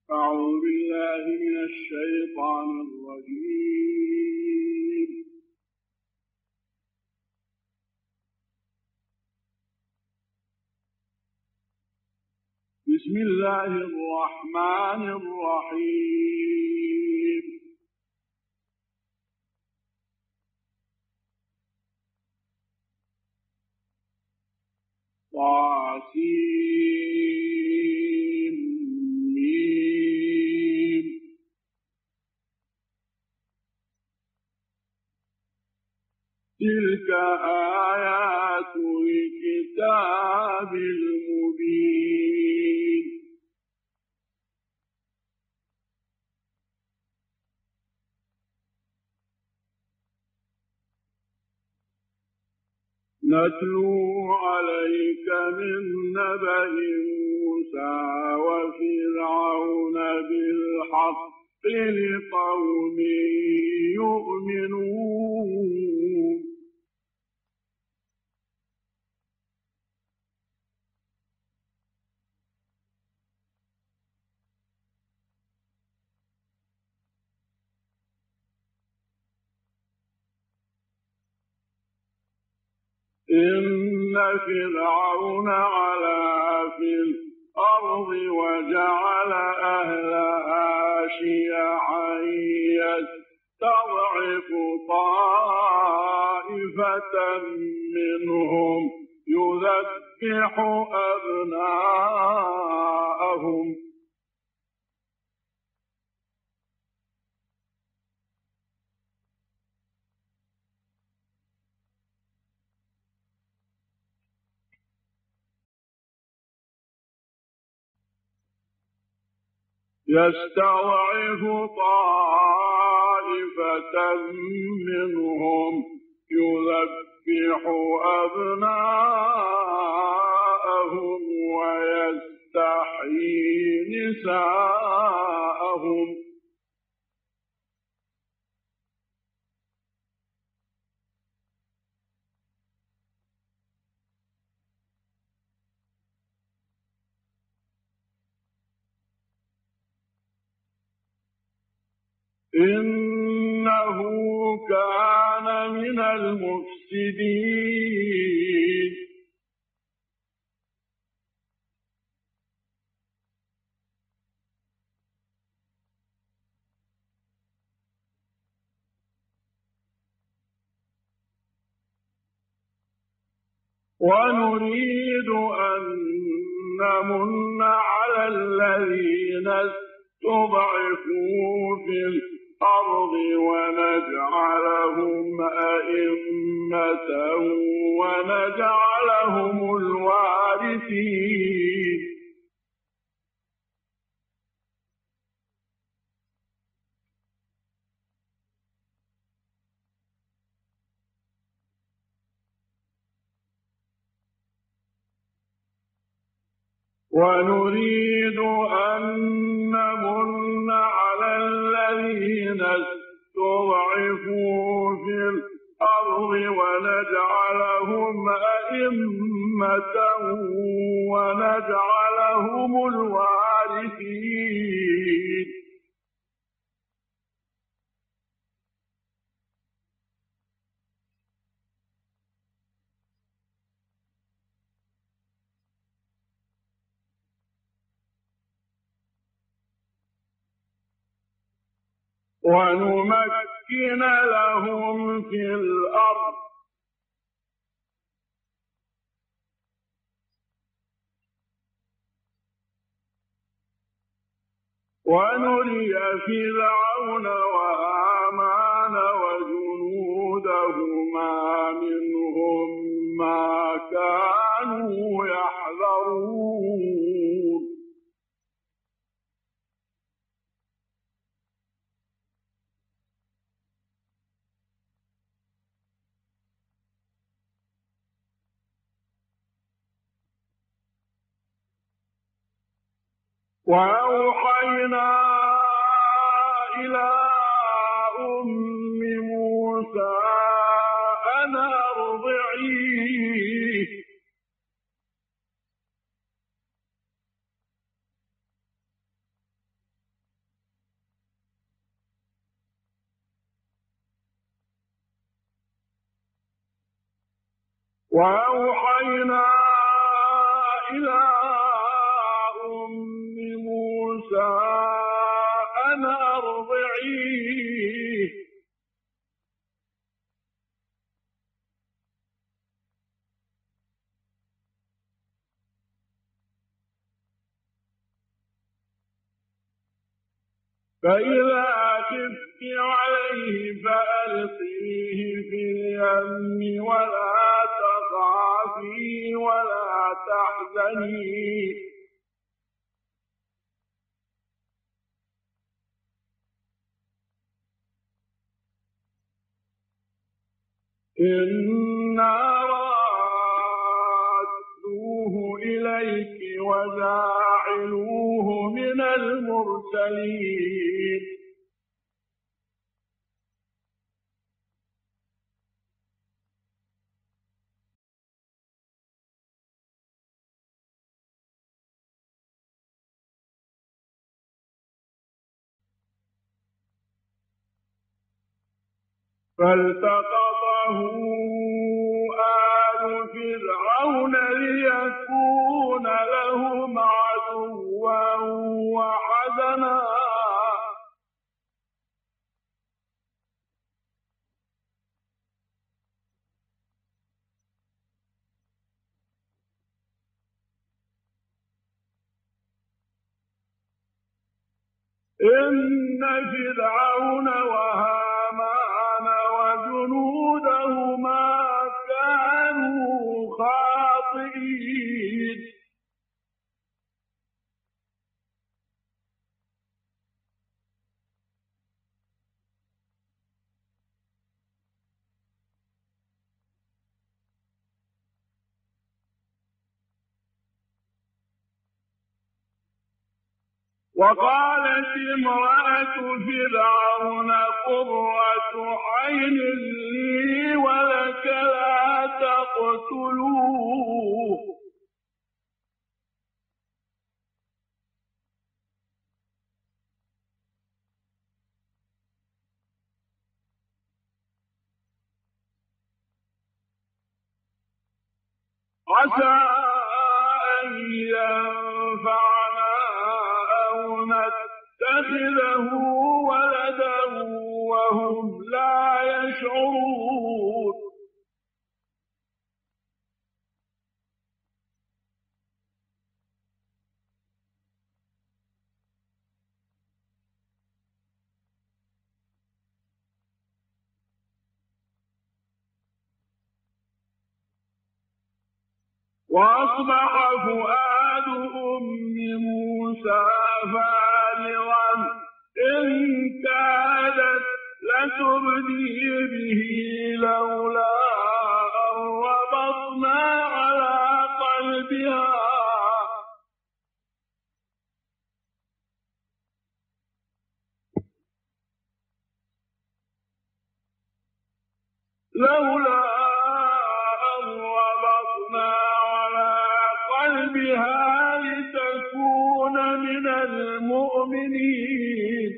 أعوذ بالله من الشيطان الرجيم. بسم الله الرحمن الرحيم. طاسين ميم. تلك آيات الكتاب المبين. نتلو عليك من نبأ موسى وفرعون بالحق لقوم يؤمنون. إن فرعون علا في الأرض وجعل أهلها شيعا يستضعف طائفة منهم يذبح أبناءهم يذبح أبناءهم ويستحيي نساءهم. إنه كان من المفسدين. ونريد أن نمن على الذين استضعفوا في الأرض ونجعلهم أئمة ونجعلهم الوارثين. ونريد أن نمن على الذين استضعفوا في الأرض ونجعلهم أئمة ونجعلهم الوارثين. ونمكن لهم في الأرض ونري فرعون وهامان وجنودهما منهم ما كانوا يحذرون. وأوحينا إلى أم موسى أن أرضعيه وأوحينا إلى أم موسى أن أرضعيه فإذا خفت عليه فألقيه في اليم ولا تخافي ولا تحزني إنا رادوه إليك وجاعلوه من المرسلين فالتقطه آل فرعون ليكون لهم عدوا وحزنا إن فرعون وهامان وجنودهما كانوا خاطئين وقالت امرأة فرعون قرة عين لي ولك لا تقتلوه عسى أن ينفعنا أو نتخذه ولدا وهم لا يشعرون وأصبح فؤاد أم موسى فارغا إن كادت لتبدي به لولا أن ربطنا على قلبها بها لتكون من المؤمنين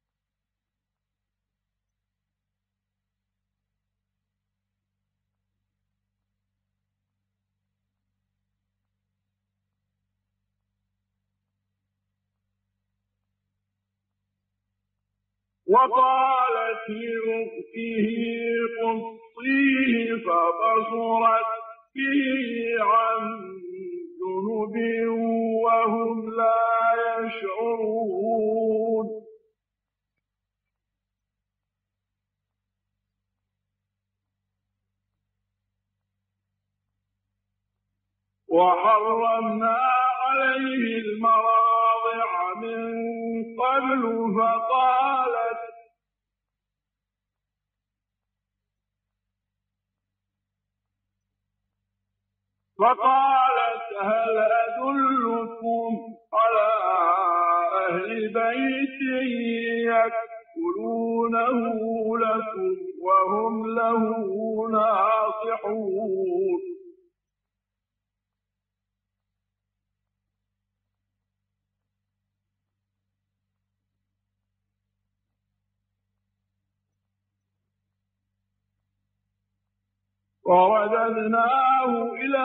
وقالت لأخته قصيه فبصرت به عن جنب وهم لا يشعرون وحرمنا عليه المراضع من قبل فقالت هل أدلكم على أهل بيت يكفلونه لكم وهم له ناصحون ورددناه إلى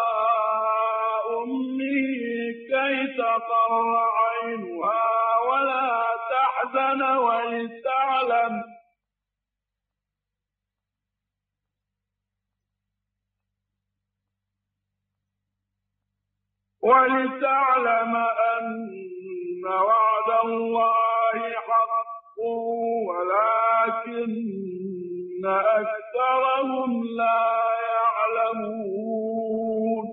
أمه كي تقر عينها ولا تحزن ولتعلم أن وعد الله حق ولكن أكثرهم لا يعلمون.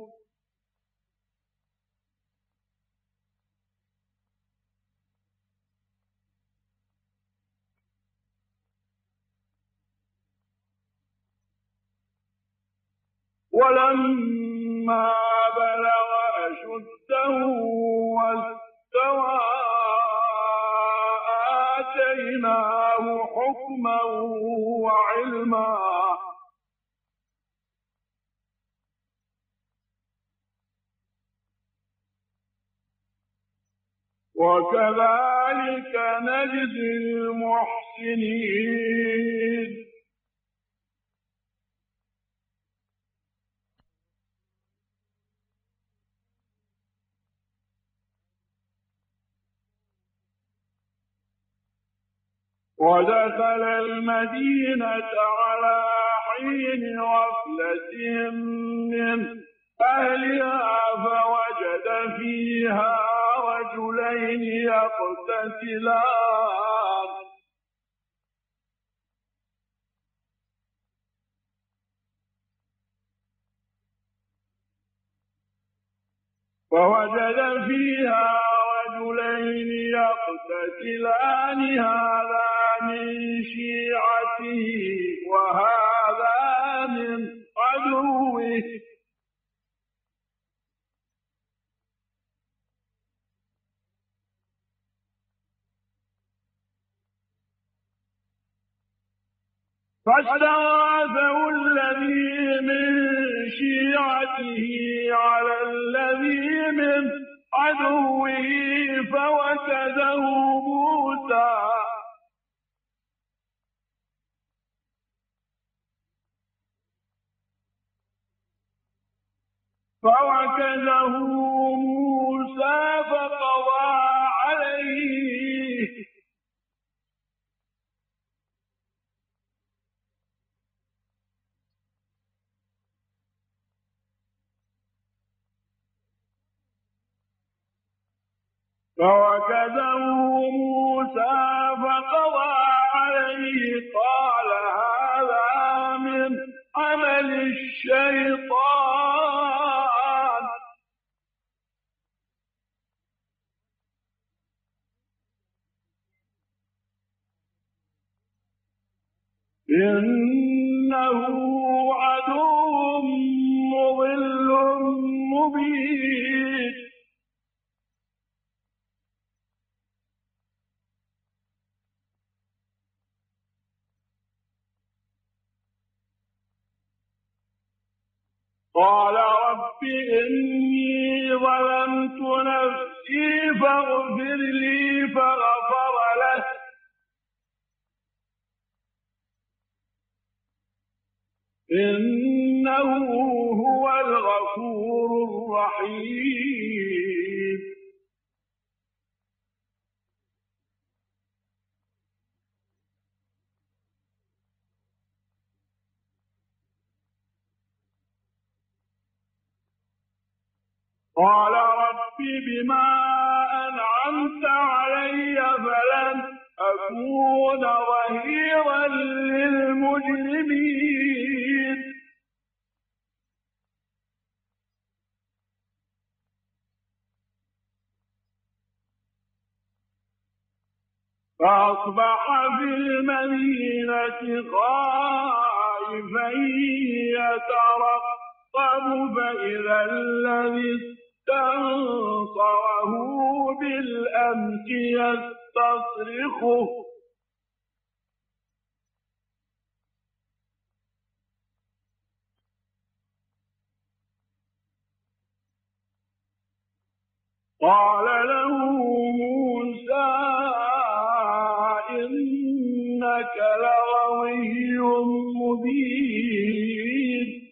ولما بلغ أشده واستوى آتيناه حكما وعلما وكذلك نجزي المحسنين. ودخل المدينة على حين غفلة من أهلها فوجد فيها رجلين يقتتلان هذا من شيعته وهذا من عدوه فاستغاثه الذي من شيعته على الذي من عدوه فوكزه موسى فقضى عليه قال هذا من عمل الشيطان إنه عدو مضل مبين. قال رب إني ظلمت نفسي فاغفر لي فغفر له إنه هو الغفور الرحيم. قال رب بما أنعمت علي فلن أكون ظهيرا للمجرمين. فأصبح في المدينة خائفا يترقب فإذا الذي استنصره بالأمس يستصرخه قال له موسى إنك لغوي مبين.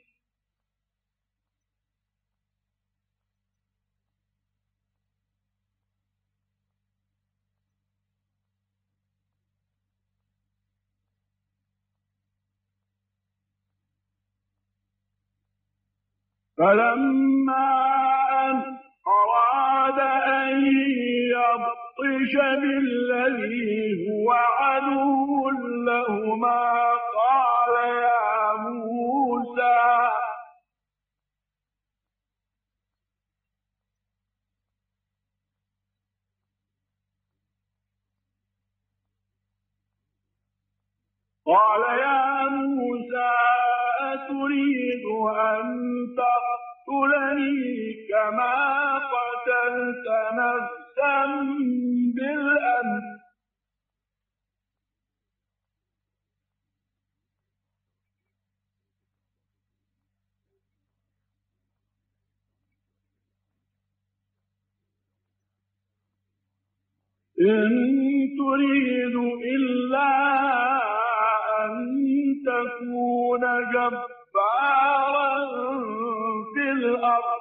فلما أن أراد أن يبطش بالذي هو عدو لهما قال يا موسى أتريد أن تقتلني كما قتلت نفسا بالأمس إن تريد إلا أن تكون جبارا في الأرض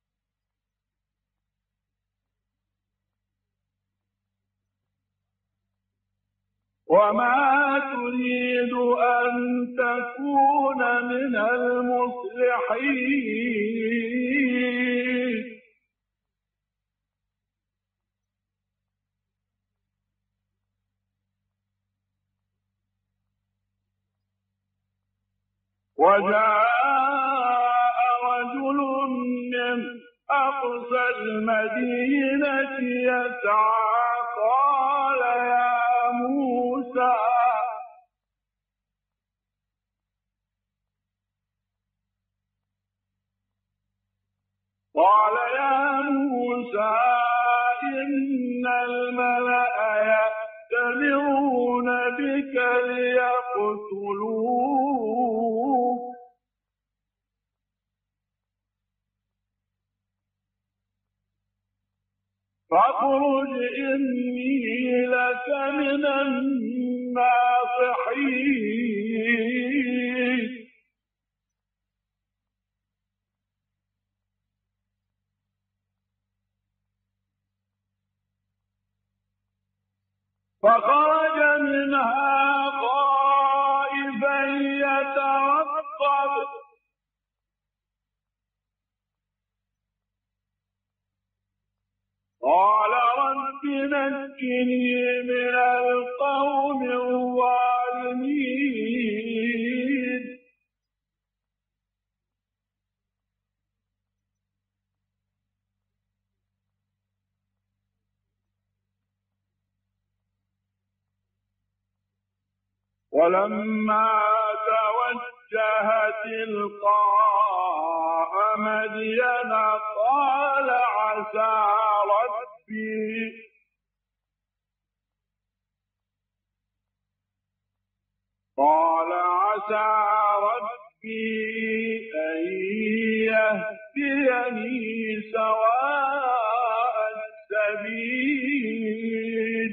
وما تريد أن تكون من المصلحين وجاء رجل من أقصى المدينة يسعى قال يا موسى إن الملأ يأتمرون بك ليقتلوك فاخرج إني لك من الناصحين فخرج منها خائفا يترقب قال رب نجني من القوم الظالمين ولما توجه تلقاء مدين قال عسى ربي أن يهديني سواء السبيل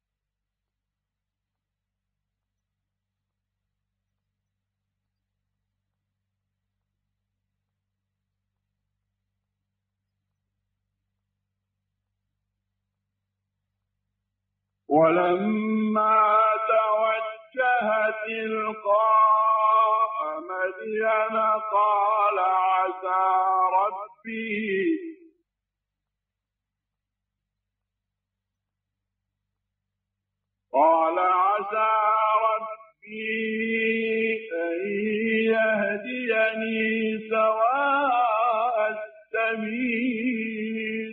ولما توجه تلقاء مدين قال عسى ربي أن يهديني سواء السبيل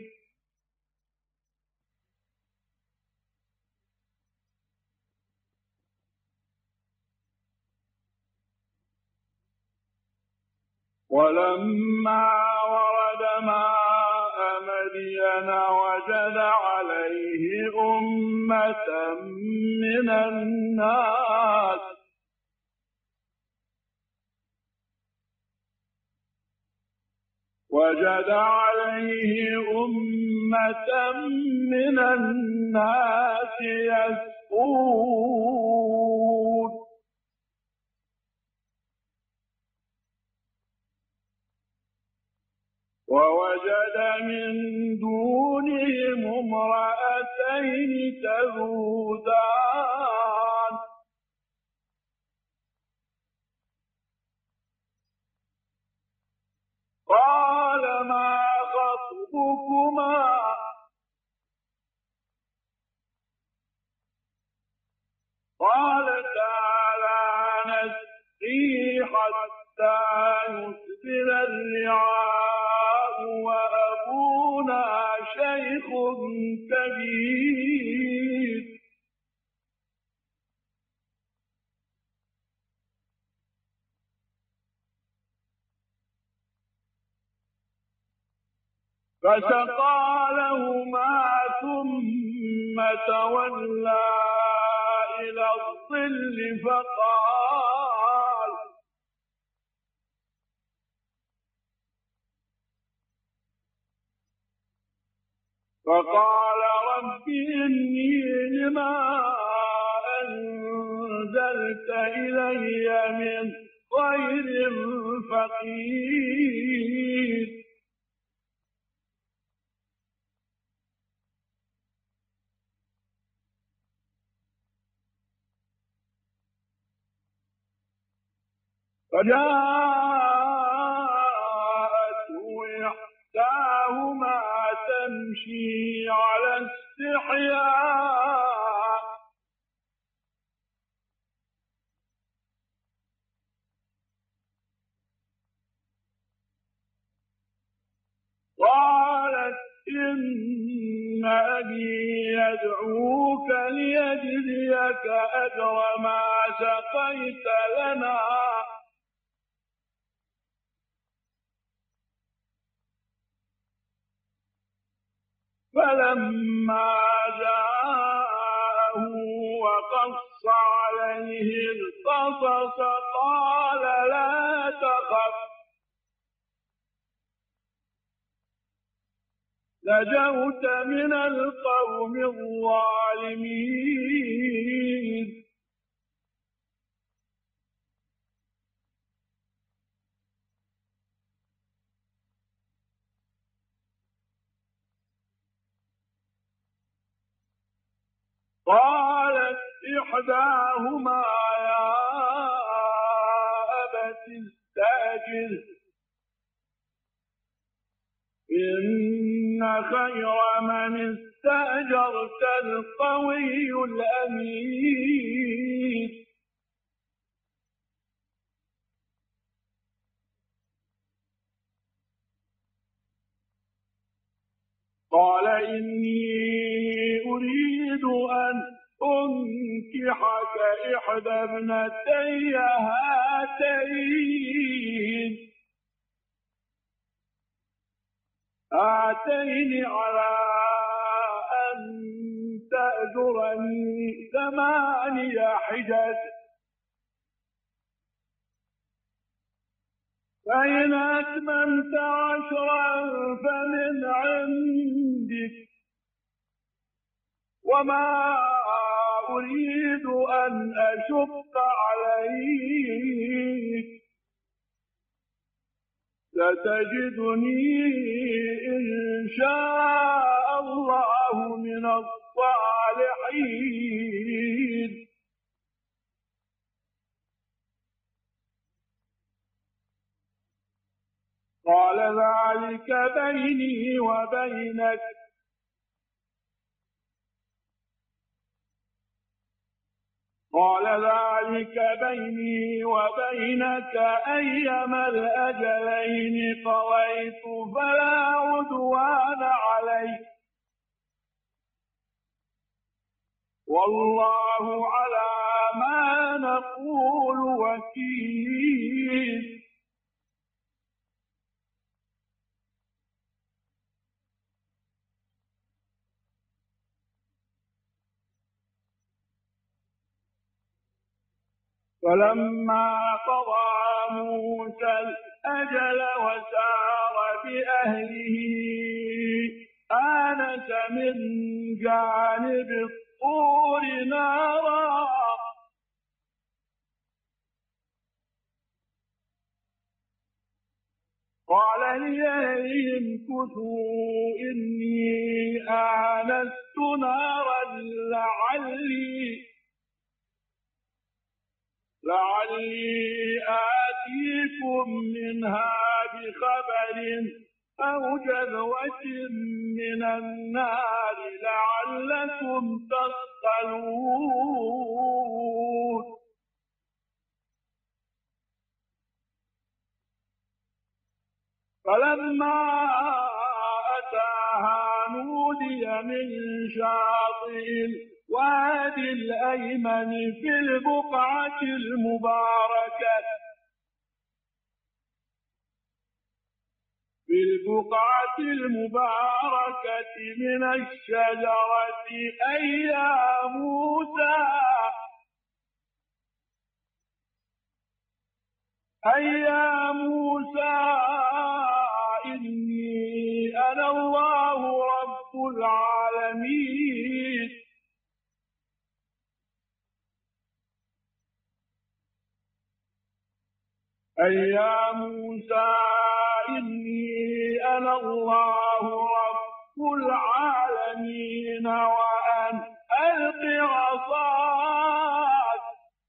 ولما ورد ماء مدين وجد عليه أمة من الناس يسقون ووجد من دونهم امرأتين تذودان قال قال تعالى نسقي حتى يصدر الرعاء وأبونا شيخ كبير. فسقى لهما ثم تولى إلى الظل فقال رب إني لما أنزلت إلي من خير فقير. فجاءته إحداهما تمشي على استحياء قالت إن أبي يدعوك ليجزيك أجر ما سقيت لنا فلما جاءه وقص عليه القصص قال لا تخف نجوت من القوم الظالمين. قالت إحداهما يا أبت استأجر إن خير من استأجرت القوي الأمين. قال إني أريد أن أنكحك إحدى ابنتي هاتين على أن تأجرني 8 حجج فإن أتممت 10 فمن عندك وما أريد أن أشق عليك ستجدني إن شاء الله من الصالحين. قال ذلك بيني وبينك أيما الأجلين قضيت فلا عدوان علي والله على ما نقول وكيل. فلما قضى موسى الأجل وسار بأهله آنس من جانب الطور نارا قال لأهلهم امكثوا إني آنست نارا لعلي آتيكم منها بخبر أو جذوة من النار لعلكم تصطلون. فلما أتاها نودي من شاطئ الوادي الأيمن في البقعة المباركة من الشجرة أي يا موسى إني أنا الله رب العالمين أي يا موسى إني أنا الله رب العالمين وأن ألق عصاك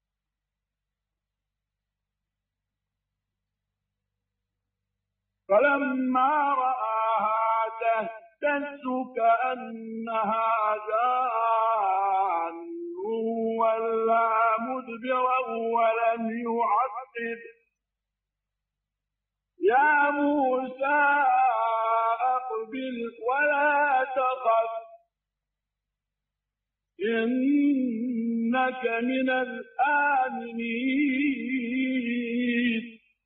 فلما رآها تهتز كأنها جان ولا مدبرا ولم يعقب يا موسى أقبل ولا تخف إنك من الآمنين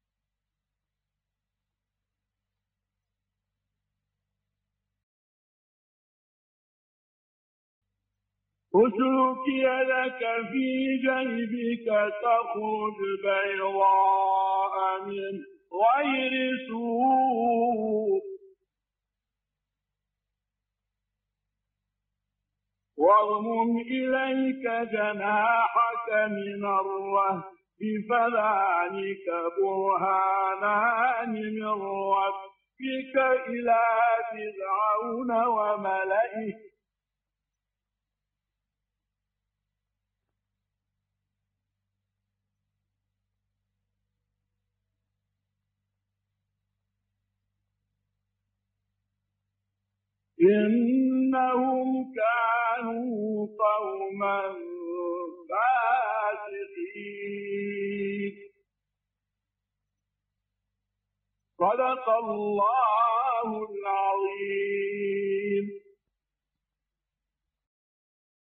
اسلك يدك في جيبك تخرج بيضاء من غير سوء واضمم إليك جناحك من الرهب فذلك برهانان من ربك إلى فرعون وملئه إنهم كانوا قوما فاسقين صدق الله العظيم.